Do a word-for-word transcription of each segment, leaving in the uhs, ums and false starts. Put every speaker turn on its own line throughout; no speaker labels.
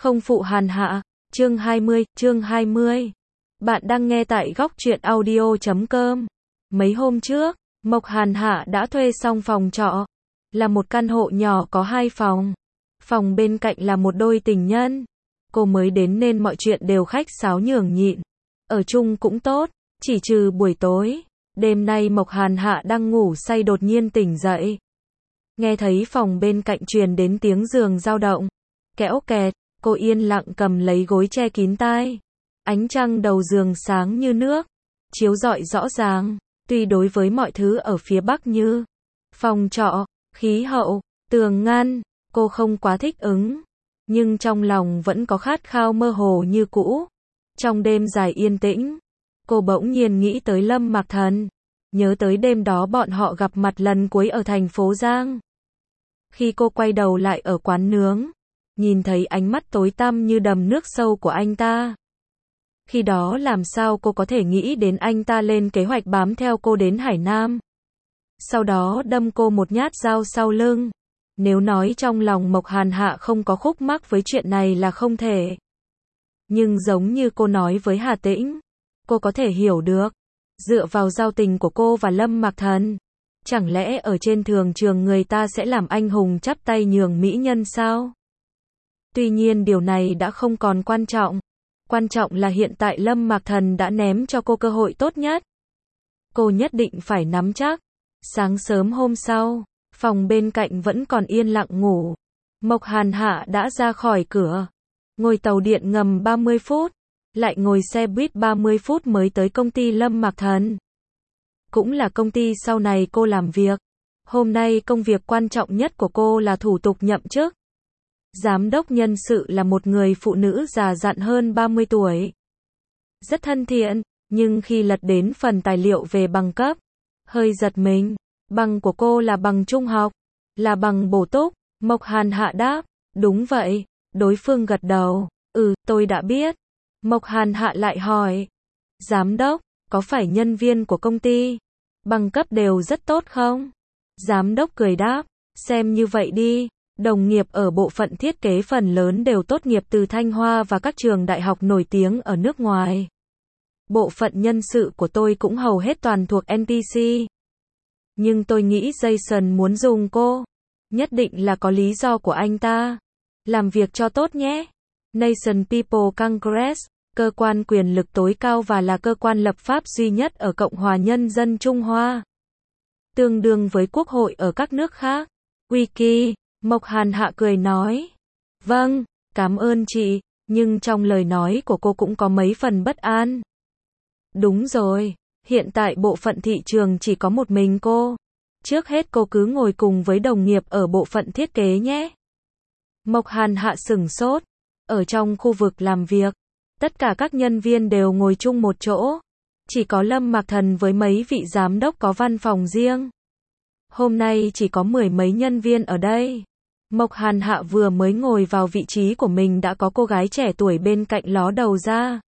Không phụ Hàn Hạ, chương hai mươi, chương hai mươi. Bạn đang nghe tại góc truyện audio chấm com. Mấy hôm trước, Mộc Hàn Hạ đã thuê xong phòng trọ. Là một căn hộ nhỏ có hai phòng. Phòng bên cạnh là một đôi tình nhân. Cô mới đến nên mọi chuyện đều khách sáo nhường nhịn. Ở chung cũng tốt, chỉ trừ buổi tối. Đêm nay Mộc Hàn Hạ đang ngủ say đột nhiên tỉnh dậy. Nghe thấy phòng bên cạnh truyền đến tiếng giường dao động. Kéo kẹt, cô yên lặng cầm lấy gối che kín tai. Ánh trăng đầu giường sáng như nước, chiếu rọi rõ ràng. Tuy đối với mọi thứ ở phía Bắc như phòng trọ, khí hậu, tường ngăn, cô không quá thích ứng. Nhưng trong lòng vẫn có khát khao mơ hồ như cũ. Trong đêm dài yên tĩnh, cô bỗng nhiên nghĩ tới Lâm Mạc Thần. Nhớ tới đêm đó bọn họ gặp mặt lần cuối ở thành phố Giang. Khi cô quay đầu lại ở quán nướng, nhìn thấy ánh mắt tối tăm như đầm nước sâu của anh ta. Khi đó làm sao cô có thể nghĩ đến anh ta lên kế hoạch bám theo cô đến Hải Nam. Sau đó đâm cô một nhát dao sau lưng. Nếu nói trong lòng Mộc Hàn Hạ không có khúc mắc với chuyện này là không thể. Nhưng giống như cô nói với Hà Tĩnh, cô có thể hiểu được. Dựa vào giao tình của cô và Lâm Mạc Thần, chẳng lẽ ở trên thường trường người ta sẽ làm anh hùng chắp tay nhường mỹ nhân sao? Tuy nhiên điều này đã không còn quan trọng. Quan trọng là hiện tại Lâm Mạc Thần đã ném cho cô cơ hội tốt nhất. Cô nhất định phải nắm chắc. Sáng sớm hôm sau, phòng bên cạnh vẫn còn yên lặng ngủ. Mộc Hàn Hạ đã ra khỏi cửa. Ngồi tàu điện ngầm ba mươi phút. Lại ngồi xe buýt ba mươi phút mới tới công ty Lâm Mạc Thần. Cũng là công ty sau này cô làm việc. Hôm nay công việc quan trọng nhất của cô là thủ tục nhậm chức. Giám đốc nhân sự là một người phụ nữ già dặn hơn ba mươi tuổi. Rất thân thiện, nhưng khi lật đến phần tài liệu về bằng cấp, hơi giật mình. Bằng của cô là bằng trung học, là bằng bổ túc. Mộc Hàn Hạ đáp, đúng vậy. Đối phương gật đầu, ừ, tôi đã biết. Mộc Hàn Hạ lại hỏi, giám đốc, có phải nhân viên của công ty? Bằng cấp đều rất tốt không? Giám đốc cười đáp, xem như vậy đi. Đồng nghiệp ở bộ phận thiết kế phần lớn đều tốt nghiệp từ Thanh Hoa và các trường đại học nổi tiếng ở nước ngoài. Bộ phận nhân sự của tôi cũng hầu hết toàn thuộc en pê xê. Nhưng tôi nghĩ Jason muốn dùng cô. Nhất định là có lý do của anh ta. Làm việc cho tốt nhé. Nation People Congress, cơ quan quyền lực tối cao và là cơ quan lập pháp duy nhất ở Cộng hòa Nhân dân Trung Hoa. Tương đương với quốc hội ở các nước khác. Wiki, Mộc Hàn Hạ cười nói. Vâng, cảm ơn chị, nhưng trong lời nói của cô cũng có mấy phần bất an. Đúng rồi, hiện tại bộ phận thị trường chỉ có một mình cô. Trước hết cô cứ ngồi cùng với đồng nghiệp ở bộ phận thiết kế nhé. Mộc Hàn Hạ sửng sốt. Ở trong khu vực làm việc, tất cả các nhân viên đều ngồi chung một chỗ. Chỉ có Lâm Mạc Thần với mấy vị giám đốc có văn phòng riêng. Hôm nay chỉ có mười mấy nhân viên ở đây. Mộc Hàn Hạ vừa mới ngồi vào vị trí của mình đã có cô gái trẻ tuổi bên cạnh ló đầu ra.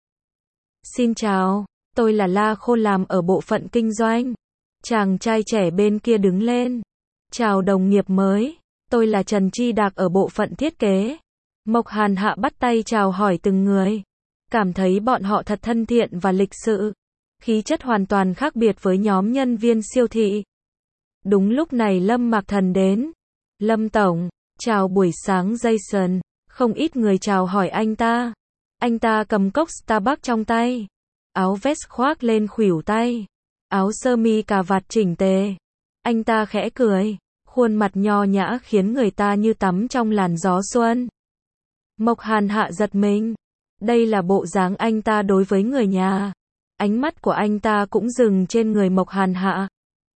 Xin chào, tôi là La Khôn làm ở bộ phận kinh doanh. Chàng trai trẻ bên kia đứng lên. Chào đồng nghiệp mới, tôi là Trần Chi Đạc ở bộ phận thiết kế. Mộc Hàn Hạ bắt tay chào hỏi từng người. Cảm thấy bọn họ thật thân thiện và lịch sự. Khí chất hoàn toàn khác biệt với nhóm nhân viên siêu thị. Đúng lúc này Lâm Mạc Thần đến. Lâm Tổng, chào buổi sáng Jason. Không ít người chào hỏi anh ta. Anh ta cầm cốc Starbucks trong tay. Áo vest khoác lên khuỷu tay. Áo sơ mi cà vạt chỉnh tề. Anh ta khẽ cười. Khuôn mặt nho nhã khiến người ta như tắm trong làn gió xuân. Mộc Hàn Hạ giật mình. Đây là bộ dáng anh ta đối với người nhà. Ánh mắt của anh ta cũng dừng trên người Mộc Hàn Hạ.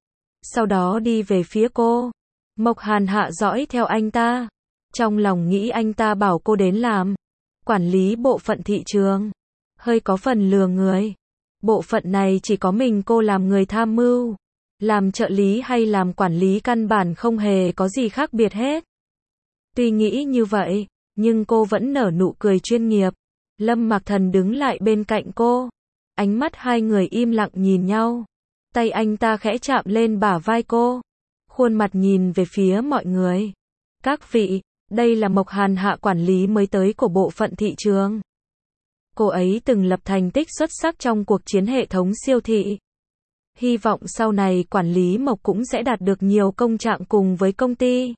Sau đó đi về phía cô. Mộc Hàn Hạ dõi theo anh ta. Trong lòng nghĩ anh ta bảo cô đến làm quản lý bộ phận thị trường. Hơi có phần lừa người. Bộ phận này chỉ có mình cô làm người tham mưu. Làm trợ lý hay làm quản lý căn bản không hề có gì khác biệt hết. Tuy nghĩ như vậy, nhưng cô vẫn nở nụ cười chuyên nghiệp. Lâm Mạc Thần đứng lại bên cạnh cô. Ánh mắt hai người im lặng nhìn nhau. Tay anh ta khẽ chạm lên bả vai cô. Khuôn mặt nhìn về phía mọi người. Các vị, Đây là Mộc Hàn Hạ, quản lý mới tới của bộ phận thị trường. Cô ấy từng lập thành tích xuất sắc trong cuộc chiến hệ thống siêu thị. Hy vọng sau này quản lý Mộc cũng sẽ đạt được nhiều công trạng cùng với công ty.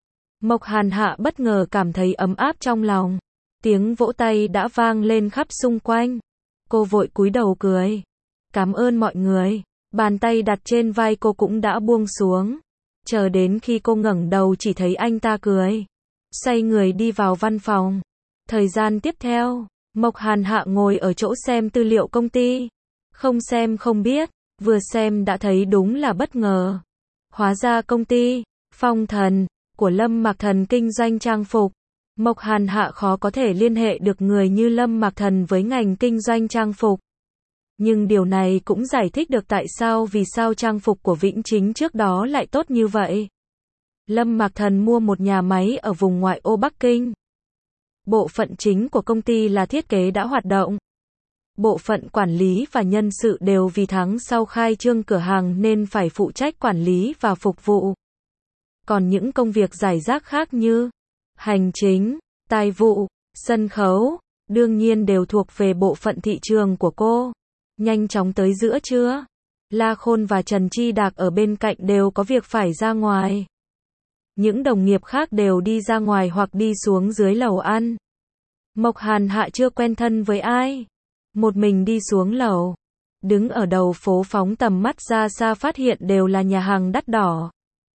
Mộc Hàn Hạ bất ngờ cảm thấy ấm áp trong lòng. Tiếng vỗ tay đã vang lên khắp xung quanh. Cô vội cúi đầu cười. Cảm ơn mọi người. Bàn tay đặt trên vai cô cũng đã buông xuống. Chờ đến khi cô ngẩng đầu chỉ thấy anh ta cười. Xoay người đi vào văn phòng. Thời gian tiếp theo, Mộc Hàn Hạ ngồi ở chỗ xem tư liệu công ty. Không xem không biết, vừa xem đã thấy đúng là bất ngờ. Hóa ra công ty Phong Thần của Lâm Mạc Thần kinh doanh trang phục. Mộc Hàn Hạ khó có thể liên hệ được người như Lâm Mạc Thần với ngành kinh doanh trang phục. Nhưng điều này cũng giải thích được tại sao vì sao trang phục của Vĩnh Chính trước đó lại tốt như vậy. Lâm Mạc Thần mua một nhà máy ở vùng ngoại ô Bắc Kinh. Bộ phận chính của công ty là thiết kế đã hoạt động. Bộ phận quản lý và nhân sự đều vì tháng sau khai trương cửa hàng nên phải phụ trách quản lý và phục vụ. Còn những công việc rải rác khác như hành chính, tài vụ, sân khấu, đương nhiên đều thuộc về bộ phận thị trường của cô. Nhanh chóng tới giữa trưa, La Khôn và Trần Chi Đạc ở bên cạnh đều có việc phải ra ngoài. Những đồng nghiệp khác đều đi ra ngoài hoặc đi xuống dưới lầu ăn. Mộc Hàn Hạ chưa quen thân với ai. Một mình đi xuống lầu. Đứng ở đầu phố phóng tầm mắt ra xa phát hiện đều là nhà hàng đắt đỏ.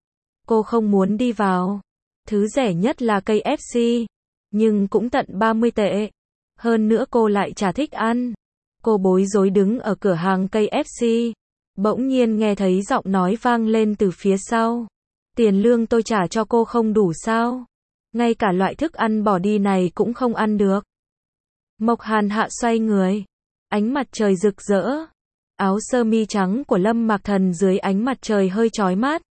Cô không muốn đi vào. Thứ rẻ nhất là ca ép xê. Nhưng cũng tận ba mươi tệ. Hơn nữa cô lại chả thích ăn. Cô bối rối đứng ở cửa hàng ca ép xê. Bỗng nhiên nghe thấy giọng nói vang lên từ phía sau. Tiền lương tôi trả cho cô không đủ sao? Ngay cả loại thức ăn bỏ đi này cũng không ăn được. Mộc Hàn Hạ xoay người. Ánh mặt trời rực rỡ. Áo sơ mi trắng của Lâm Mạc Thần dưới ánh mặt trời hơi chói mắt.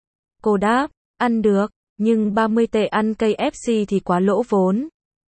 Cô đáp, ăn được, nhưng ba mươi tệ ăn ca ép xê thì quá lỗ vốn.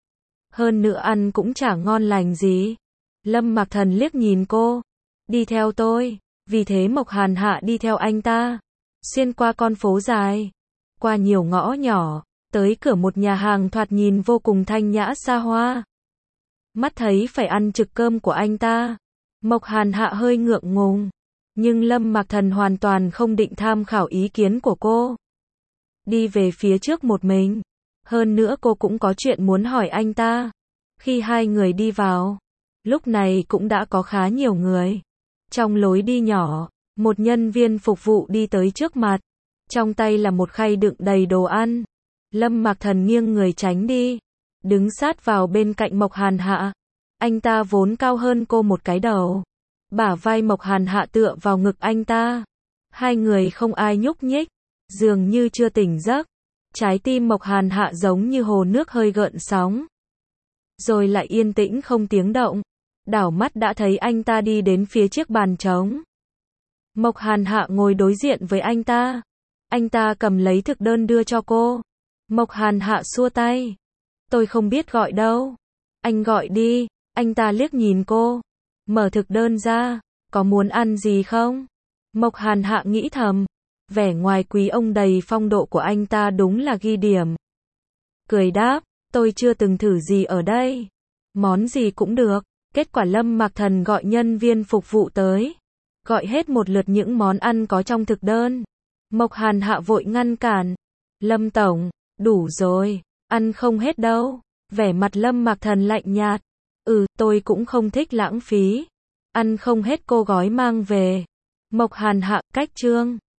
Hơn nữa ăn cũng chả ngon lành gì. Lâm Mạc Thần liếc nhìn cô. Đi theo tôi. Vì thế Mộc Hàn Hạ đi theo anh ta. Xuyên qua con phố dài. Qua nhiều ngõ nhỏ. Tới cửa một nhà hàng thoạt nhìn vô cùng thanh nhã xa hoa. Mắt thấy phải ăn trực cơm của anh ta. Mộc Hàn Hạ hơi ngượng ngùng. Nhưng Lâm Mạc Thần hoàn toàn không định tham khảo ý kiến của cô. Đi về phía trước một mình. Hơn nữa cô cũng có chuyện muốn hỏi anh ta. Khi hai người đi vào, lúc này cũng đã có khá nhiều người. Trong lối đi nhỏ, một nhân viên phục vụ đi tới trước mặt. Trong tay là một khay đựng đầy đồ ăn. Lâm Mạc Thần nghiêng người tránh đi. Đứng sát vào bên cạnh Mộc Hàn Hạ. Anh ta vốn cao hơn cô một cái đầu. Bả vai Mộc Hàn Hạ tựa vào ngực anh ta. Hai người không ai nhúc nhích. Dường như chưa tỉnh giấc. Trái tim Mộc Hàn Hạ giống như hồ nước hơi gợn sóng. Rồi lại yên tĩnh không tiếng động. Đảo mắt đã thấy anh ta đi đến phía chiếc bàn trống. Mộc Hàn Hạ ngồi đối diện với anh ta. Anh ta cầm lấy thực đơn đưa cho cô. Mộc Hàn Hạ xua tay. Tôi không biết gọi đâu. Anh gọi đi. Anh ta liếc nhìn cô. Mở thực đơn ra. Có muốn ăn gì không? Mộc Hàn Hạ nghĩ thầm. Vẻ ngoài quý ông đầy phong độ của anh ta đúng là ghi điểm. Cười đáp. Tôi chưa từng thử gì ở đây. Món gì cũng được. Kết quả Lâm Mạc Thần gọi nhân viên phục vụ tới. Gọi hết một lượt những món ăn có trong thực đơn. Mộc Hàn Hạ vội ngăn cản. Lâm tổng, đủ rồi. Ăn không hết đâu. Vẻ mặt Lâm Mạc Thần lạnh nhạt. Ừ, tôi cũng không thích lãng phí. Ăn không hết cô gói mang về. Mộc Hàn Hạ, cách chương.